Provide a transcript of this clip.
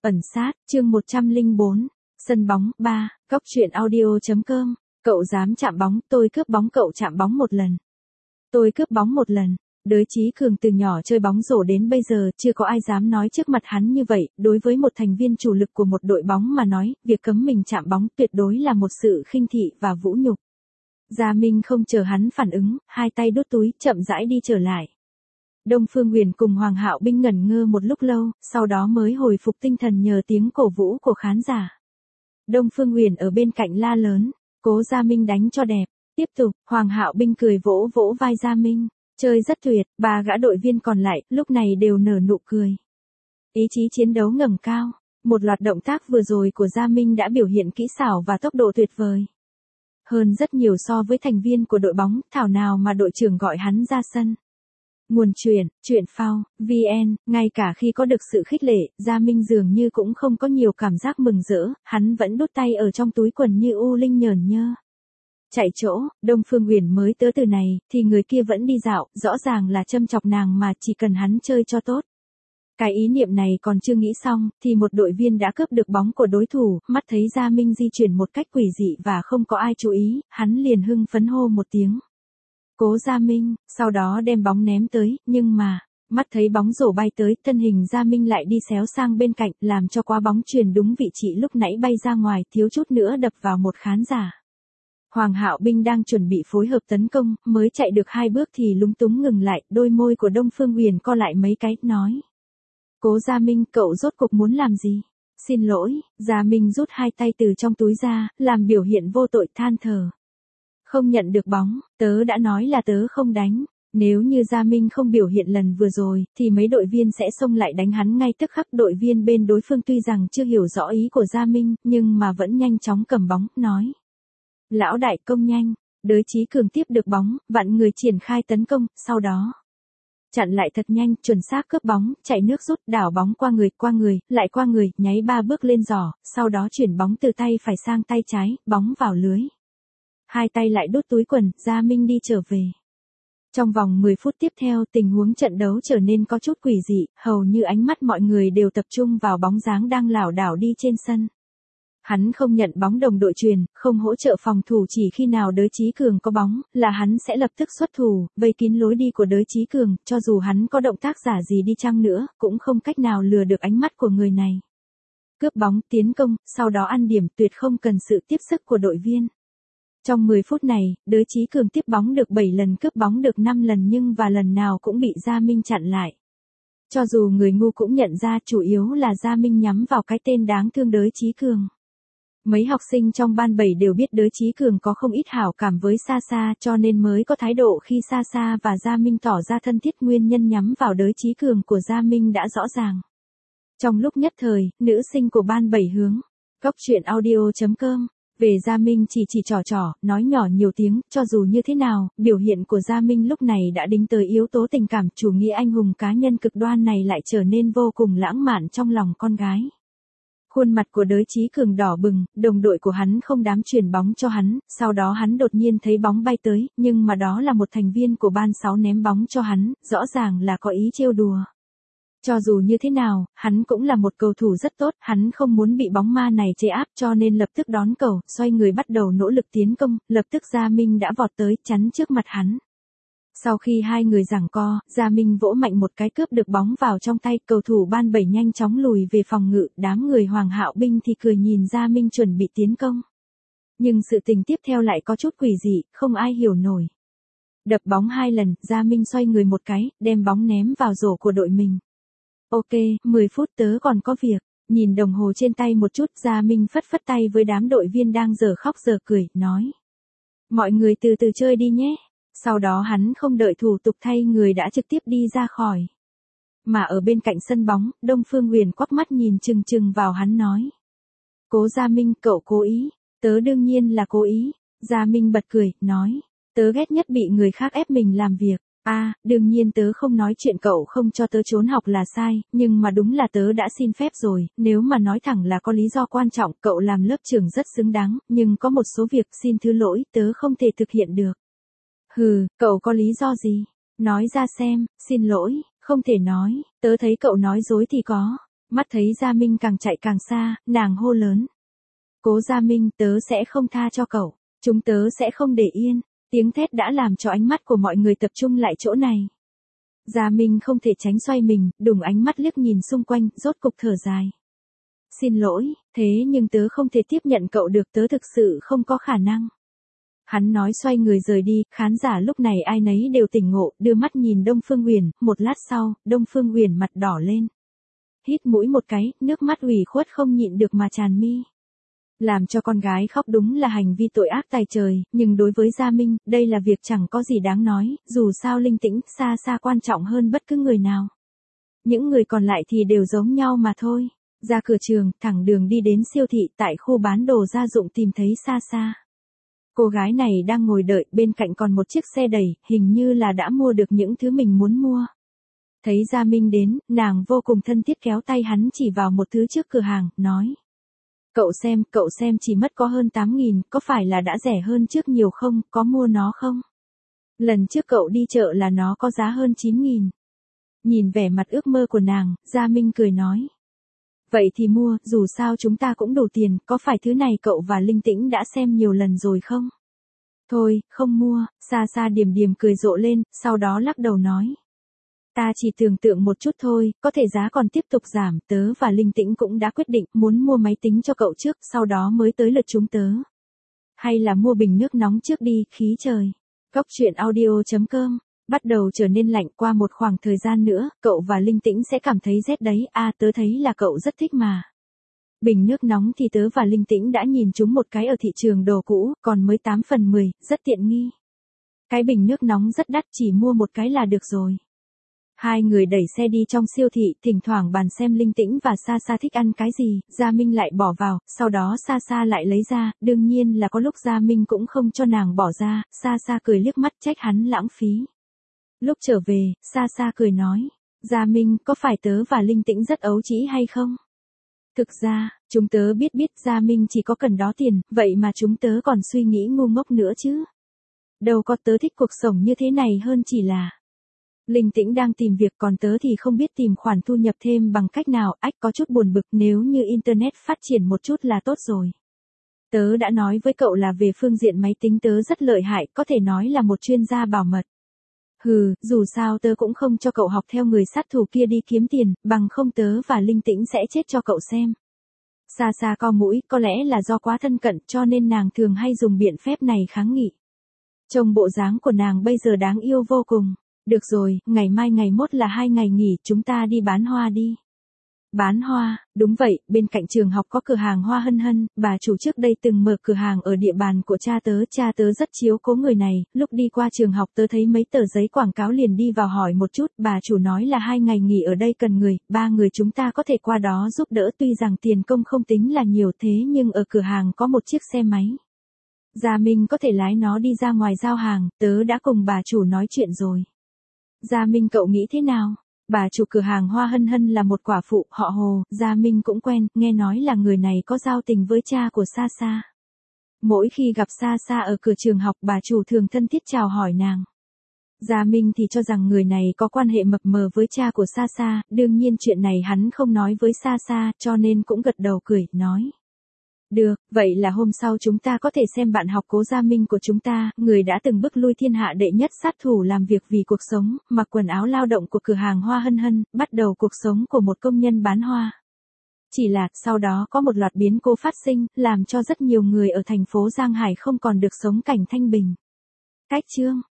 Ẩn sát, chương 104, sân bóng, 3, góc truyện audio.com, cậu dám chạm bóng, tôi cướp bóng cậu chạm bóng một lần. Tôi cướp bóng một lần. Đới Chí Cường từ nhỏ chơi bóng rổ đến bây giờ chưa có ai dám nói trước mặt hắn như vậy, đối với một thành viên chủ lực của một đội bóng mà nói, việc cấm mình chạm bóng tuyệt đối là một sự khinh thị và vũ nhục. Gia Minh không chờ hắn phản ứng, hai tay đút túi, chậm rãi đi trở lại. Đông Phương Huyền cùng Hoàng Hạo Binh ngẩn ngơ một lúc lâu, sau đó mới hồi phục tinh thần nhờ tiếng cổ vũ của khán giả. Đông Phương Huyền ở bên cạnh la lớn, cố Gia Minh đánh cho đẹp, tiếp tục, Hoàng Hạo Binh cười vỗ vỗ vai Gia Minh, chơi rất tuyệt, ba gã đội viên còn lại, lúc này đều nở nụ cười. Ý chí chiến đấu ngẩng cao, một loạt động tác vừa rồi của Gia Minh đã biểu hiện kỹ xảo và tốc độ tuyệt vời. Hơn rất nhiều so với thành viên của đội bóng, thảo nào mà đội trưởng gọi hắn ra sân. Nguồn truyện phao, VN, ngay cả khi có được sự khích lệ, Gia Minh dường như cũng không có nhiều cảm giác mừng rỡ, hắn vẫn đút tay ở trong túi quần như u linh nhởn nhơ. Chạy chỗ, Đông Phương Huyền mới tới từ này, thì người kia vẫn đi dạo, rõ ràng là châm chọc nàng mà chỉ cần hắn chơi cho tốt. Cái ý niệm này còn chưa nghĩ xong, thì một đội viên đã cướp được bóng của đối thủ, mắt thấy Gia Minh di chuyển một cách quỷ dị và không có ai chú ý, hắn liền hưng phấn hô một tiếng. Cố Gia Minh, sau đó đem bóng ném tới, nhưng mà, mắt thấy bóng rổ bay tới, thân hình Gia Minh lại đi xéo sang bên cạnh, làm cho quả bóng truyền đúng vị trí lúc nãy bay ra ngoài, thiếu chút nữa đập vào một khán giả. Hoàng Hạo Binh đang chuẩn bị phối hợp tấn công, mới chạy được 2 bước thì lúng túng ngừng lại, đôi môi của Đông Phương Huyền co lại mấy cái, nói. Cố Gia Minh, cậu rốt cuộc muốn làm gì? Xin lỗi, Gia Minh rút 2 tay từ trong túi ra, làm biểu hiện vô tội than thở. Không nhận được bóng, tớ đã nói là tớ không đánh. Nếu như Gia Minh không biểu hiện lần vừa rồi, thì mấy đội viên sẽ xông lại đánh hắn ngay tức khắc. Đội viên bên đối phương tuy rằng chưa hiểu rõ ý của Gia Minh, nhưng mà vẫn nhanh chóng cầm bóng, nói. Lão đại công nhanh, Đới Chí Cường tiếp được bóng, vạn người triển khai tấn công, sau đó. Chặn lại thật nhanh, chuẩn xác cướp bóng, chạy nước rút, đảo bóng qua người, lại qua người, nháy 3 bước lên giỏ, sau đó chuyển bóng từ tay phải sang tay trái, bóng vào lưới. Hai tay lại đút túi quần, Gia Minh đi trở về. Trong vòng 10 phút tiếp theo, tình huống trận đấu trở nên có chút quỷ dị, hầu như ánh mắt mọi người đều tập trung vào bóng dáng đang lảo đảo đi trên sân. Hắn không nhận bóng đồng đội truyền, không hỗ trợ phòng thủ, chỉ khi nào Đới Chí Cường có bóng, là hắn sẽ lập tức xuất thủ, vây kín lối đi của Đới Chí Cường, cho dù hắn có động tác giả gì đi chăng nữa, cũng không cách nào lừa được ánh mắt của người này. Cướp bóng, tiến công, sau đó ăn điểm, tuyệt không cần sự tiếp sức của đội viên. Trong 10 phút này, Đới Chí Cường tiếp bóng được 7 lần, cướp bóng được 5 lần nhưng và lần nào cũng bị Gia Minh chặn lại. Cho dù người ngu cũng nhận ra chủ yếu là Gia Minh nhắm vào cái tên đáng thương Đới Chí Cường. Mấy học sinh trong ban 7 đều biết Đới Chí Cường có không ít hảo cảm với Sa cho nên mới có thái độ khi Sa và Gia Minh tỏ ra thân thiết. Nguyên nhân nhắm vào Đới Chí Cường của Gia Minh đã rõ ràng. Trong lúc nhất thời, nữ sinh của ban 7 hướng, góc truyện audio.com, về Gia Minh chỉ trò, nói nhỏ nhiều tiếng, cho dù như thế nào, biểu hiện của Gia Minh lúc này đã đính tới yếu tố tình cảm, chủ nghĩa anh hùng cá nhân cực đoan này lại trở nên vô cùng lãng mạn trong lòng con gái. Khuôn mặt của Đới Chí Cường đỏ bừng, đồng đội của hắn không dám chuyền bóng cho hắn, sau đó hắn đột nhiên thấy bóng bay tới, nhưng mà đó là một thành viên của ban 6 ném bóng cho hắn, rõ ràng là có ý trêu đùa. Cho dù như thế nào, hắn cũng là một cầu thủ rất tốt, hắn không muốn bị bóng ma này chế áp cho nên lập tức đón cầu, xoay người bắt đầu nỗ lực tiến công, lập tức Gia Minh đã vọt tới, chắn trước mặt hắn. Sau khi hai người giằng co, Gia Minh vỗ mạnh một cái cướp được bóng vào trong tay, cầu thủ ban 7 nhanh chóng lùi về phòng ngự, đám người Hoàng Hạo Binh thì cười nhìn Gia Minh chuẩn bị tiến công. Nhưng sự tình tiếp theo lại có chút quỷ dị, không ai hiểu nổi. Đập bóng 2 lần, Gia Minh xoay người một cái, đem bóng ném vào rổ của đội mình. Ok, 10 phút tớ còn có việc. Nhìn đồng hồ trên tay một chút, Gia Minh phất phất tay với đám đội viên đang dở khóc dở cười, nói. Mọi người từ từ chơi đi nhé. Sau đó hắn không đợi thủ tục thay người đã trực tiếp đi ra khỏi. Mà ở bên cạnh sân bóng, Đông Phương Huyền quắc mắt nhìn chừng vào hắn nói. Cố Gia Minh, cậu cố ý. Tớ đương nhiên là cố ý. Gia Minh bật cười, nói. Tớ ghét nhất bị người khác ép mình làm việc. Đương nhiên tớ không nói chuyện cậu không cho tớ trốn học là sai, nhưng mà đúng là tớ đã xin phép rồi, nếu mà nói thẳng là có lý do quan trọng, cậu làm lớp trưởng rất xứng đáng, nhưng có một số việc xin thứ lỗi, tớ không thể thực hiện được. Hừ, cậu có lý do gì? Nói ra xem, xin lỗi, không thể nói, tớ thấy cậu nói dối thì có. Mắt thấy Gia Minh càng chạy càng xa, nàng hô lớn. Cố Gia Minh, tớ sẽ không tha cho cậu. Chúng tớ sẽ không để yên. Tiếng thét đã làm cho ánh mắt của mọi người tập trung lại chỗ này. Gia Minh không thể tránh xoay mình, đùng ánh mắt liếc nhìn xung quanh, rốt cục thở dài. Xin lỗi, thế nhưng tớ không thể tiếp nhận cậu được, tớ thực sự không có khả năng. Hắn nói xoay người rời đi, khán giả lúc này ai nấy đều tỉnh ngộ, đưa mắt nhìn Đông Phương Uyển, một lát sau, Đông Phương Uyển mặt đỏ lên. Hít mũi một cái, nước mắt ủy khuất không nhịn được mà tràn mi. Làm cho con gái khóc đúng là hành vi tội ác tày trời, nhưng đối với Gia Minh, đây là việc chẳng có gì đáng nói, dù sao Linh Tĩnh xa xa quan trọng hơn bất cứ người nào. Những người còn lại thì đều giống nhau mà thôi. Ra cửa trường, thẳng đường đi đến siêu thị tại khu bán đồ gia dụng tìm thấy Sa Sa. Cô gái này đang ngồi đợi, bên cạnh còn một chiếc xe đẩy, hình như là đã mua được những thứ mình muốn mua. Thấy Gia Minh đến, nàng vô cùng thân thiết kéo tay hắn chỉ vào một thứ trước cửa hàng, nói. Cậu xem chỉ mất có hơn 8.000, có phải là đã rẻ hơn trước nhiều không, có mua nó không? Lần trước cậu đi chợ là nó có giá hơn 9.000. Nhìn vẻ mặt ước mơ của nàng, Gia Minh cười nói. Vậy thì mua, dù sao chúng ta cũng đủ tiền, có phải thứ này cậu và Linh Tĩnh đã xem nhiều lần rồi không? Thôi, không mua, Sa Sa điềm điềm cười rộ lên, sau đó lắc đầu nói. Ta chỉ tưởng tượng một chút thôi, có thể giá còn tiếp tục giảm, tớ và Linh Tĩnh cũng đã quyết định muốn mua máy tính cho cậu trước, sau đó mới tới lượt chúng tớ. Hay là mua bình nước nóng trước đi, khí trời. Cóc truyện audio.com. Bắt đầu trở nên lạnh, qua một khoảng thời gian nữa, cậu và Linh Tĩnh sẽ cảm thấy rét đấy, tớ thấy là cậu rất thích mà. Bình nước nóng thì tớ và Linh Tĩnh đã nhìn chúng một cái ở thị trường đồ cũ, còn mới 8 phần 10, rất tiện nghi. Cái bình nước nóng rất đắt, chỉ mua một cái là được rồi. Hai người đẩy xe đi trong siêu thị, thỉnh thoảng bàn xem Linh Tĩnh và Sa Sa thích ăn cái gì, Gia Minh lại bỏ vào, sau đó Sa Sa lại lấy ra, đương nhiên là có lúc Gia Minh cũng không cho nàng bỏ ra, Sa Sa cười liếc mắt trách hắn lãng phí. Lúc trở về, Sa Sa cười nói, Gia Minh, có phải tớ và Linh Tĩnh rất ấu trĩ hay không? Thực ra, chúng tớ biết Gia Minh chỉ có cần đó tiền, vậy mà chúng tớ còn suy nghĩ ngu ngốc nữa chứ. Đâu có, tớ thích cuộc sống như thế này hơn chỉ là. Linh Tĩnh đang tìm việc, còn tớ thì không biết tìm khoản thu nhập thêm bằng cách nào, có chút buồn bực, nếu như Internet phát triển một chút là tốt rồi. Tớ đã nói với cậu là về phương diện máy tính tớ rất lợi hại, có thể nói là một chuyên gia bảo mật. Dù sao tớ cũng không cho cậu học theo người sát thủ kia đi kiếm tiền, bằng không tớ và Linh Tĩnh sẽ chết cho cậu xem. Sa Sa co mũi, có lẽ là do quá thân cận cho nên nàng thường hay dùng biện phép này kháng nghị. Trông bộ dáng của nàng bây giờ đáng yêu vô cùng. Được rồi, ngày mai ngày mốt là 2 ngày nghỉ, chúng ta đi bán hoa đi. Bán hoa, đúng vậy, bên cạnh trường học có cửa hàng hoa Hân Hân, bà chủ trước đây từng mở cửa hàng ở địa bàn của cha tớ rất chiếu cố người này, lúc đi qua trường học tớ thấy mấy tờ giấy quảng cáo liền đi vào hỏi một chút, bà chủ nói là 2 ngày nghỉ ở đây cần người, 3 người chúng ta có thể qua đó giúp đỡ, tuy rằng tiền công không tính là nhiều thế nhưng ở cửa hàng có một chiếc xe máy. Gia Minh có thể lái nó đi ra ngoài giao hàng, tớ đã cùng bà chủ nói chuyện rồi. Gia Minh cậu nghĩ thế nào? Bà chủ cửa hàng hoa Hân Hân là một quả phụ, họ Hồ, Gia Minh cũng quen, nghe nói là người này có giao tình với cha của Sa Sa. Mỗi khi gặp Sa Sa ở cửa trường học, bà chủ thường thân thiết chào hỏi nàng. Gia Minh thì cho rằng người này có quan hệ mập mờ với cha của Sa Sa, đương nhiên chuyện này hắn không nói với Sa Sa, cho nên cũng gật đầu cười, nói. Được, vậy là hôm sau chúng ta có thể xem bạn học Cố Gia Minh của chúng ta, người đã từng bức lui thiên hạ đệ nhất sát thủ làm việc vì cuộc sống, mặc quần áo lao động của cửa hàng hoa Hân Hân, bắt đầu cuộc sống của một công nhân bán hoa. Chỉ là, sau đó có một loạt biến cố phát sinh, làm cho rất nhiều người ở thành phố Giang Hải không còn được sống cảnh thanh bình. Cách chương